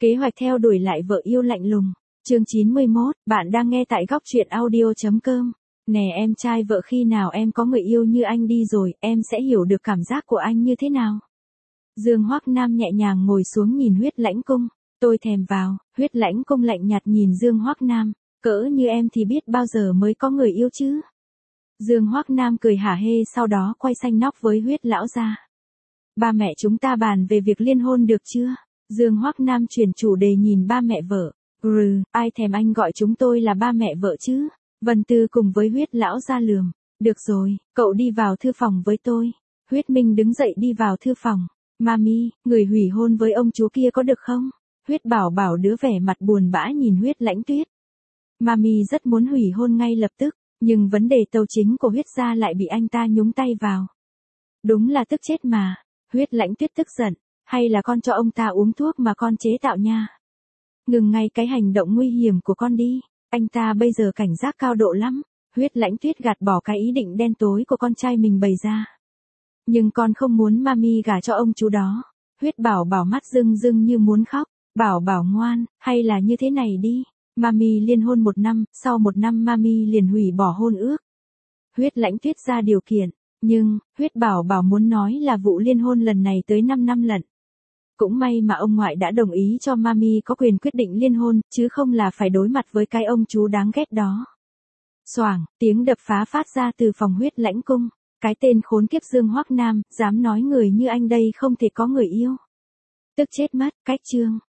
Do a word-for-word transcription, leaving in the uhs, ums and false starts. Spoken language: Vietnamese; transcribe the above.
Kế hoạch theo đuổi lại vợ yêu lạnh lùng. Chương chín mươi mốt, bạn đang nghe tại góc truyện audio chấm com. Nè em trai vợ, khi nào em có người yêu như anh đi rồi, em sẽ hiểu được cảm giác của anh như thế nào. Dương Hoắc Nam nhẹ nhàng ngồi xuống nhìn Huyết Lãnh Cung. Tôi thèm vào. Huyết Lãnh Cung lạnh nhạt nhìn Dương Hoắc Nam. Cỡ như em thì biết bao giờ mới có người yêu chứ. Dương Hoắc Nam cười hả hê, sau đó quay xanh nóc với Huyết lão gia. Ba mẹ chúng ta bàn về việc liên hôn được chưa? Dương Hoắc Nam chuyển chủ đề nhìn ba mẹ vợ. Ừ, ai thèm anh gọi chúng tôi là ba mẹ vợ chứ? Vân Tư cùng với Huyết lão gia lườm. Được rồi, cậu đi vào thư phòng với tôi. Huyết Minh đứng dậy đi vào thư phòng. Mami, người hủy hôn với ông chú kia có được không? Huyết Bảo Bảo đứa vẻ mặt buồn bã nhìn Huyết Lãnh Tuyết. Mami rất muốn hủy hôn ngay lập tức, nhưng vấn đề tâu chính của Huyết gia lại bị anh ta nhúng tay vào. Đúng là tức chết mà. Huyết Lãnh Tuyết tức giận. Hay là con cho ông ta uống thuốc mà con chế tạo nha. Ngừng ngay cái hành động nguy hiểm của con đi. Anh ta bây giờ cảnh giác cao độ lắm. Huyết Lãnh Tuyết gạt bỏ cái ý định đen tối của con trai mình bày ra. Nhưng con không muốn mami gả cho ông chú đó. Huyết Bảo Bảo mắt rưng rưng như muốn khóc. Bảo Bảo ngoan, hay là như thế này đi. Mami liên hôn một năm, sau một năm mami liền hủy bỏ hôn ước. Huyết Lãnh Tuyết ra điều kiện. Nhưng, Huyết Bảo Bảo muốn nói là vụ liên hôn lần này tới năm năm lận. Cũng may mà ông ngoại đã đồng ý cho mami có quyền quyết định liên hôn, chứ không là phải đối mặt với cái ông chú đáng ghét đó. Xoảng, tiếng đập phá phát ra từ phòng Huyết Lãnh Cung. Cái tên khốn kiếp Dương Hoắc Nam, dám nói người như anh đây không thể có người yêu. Tức chết mất, cách chương.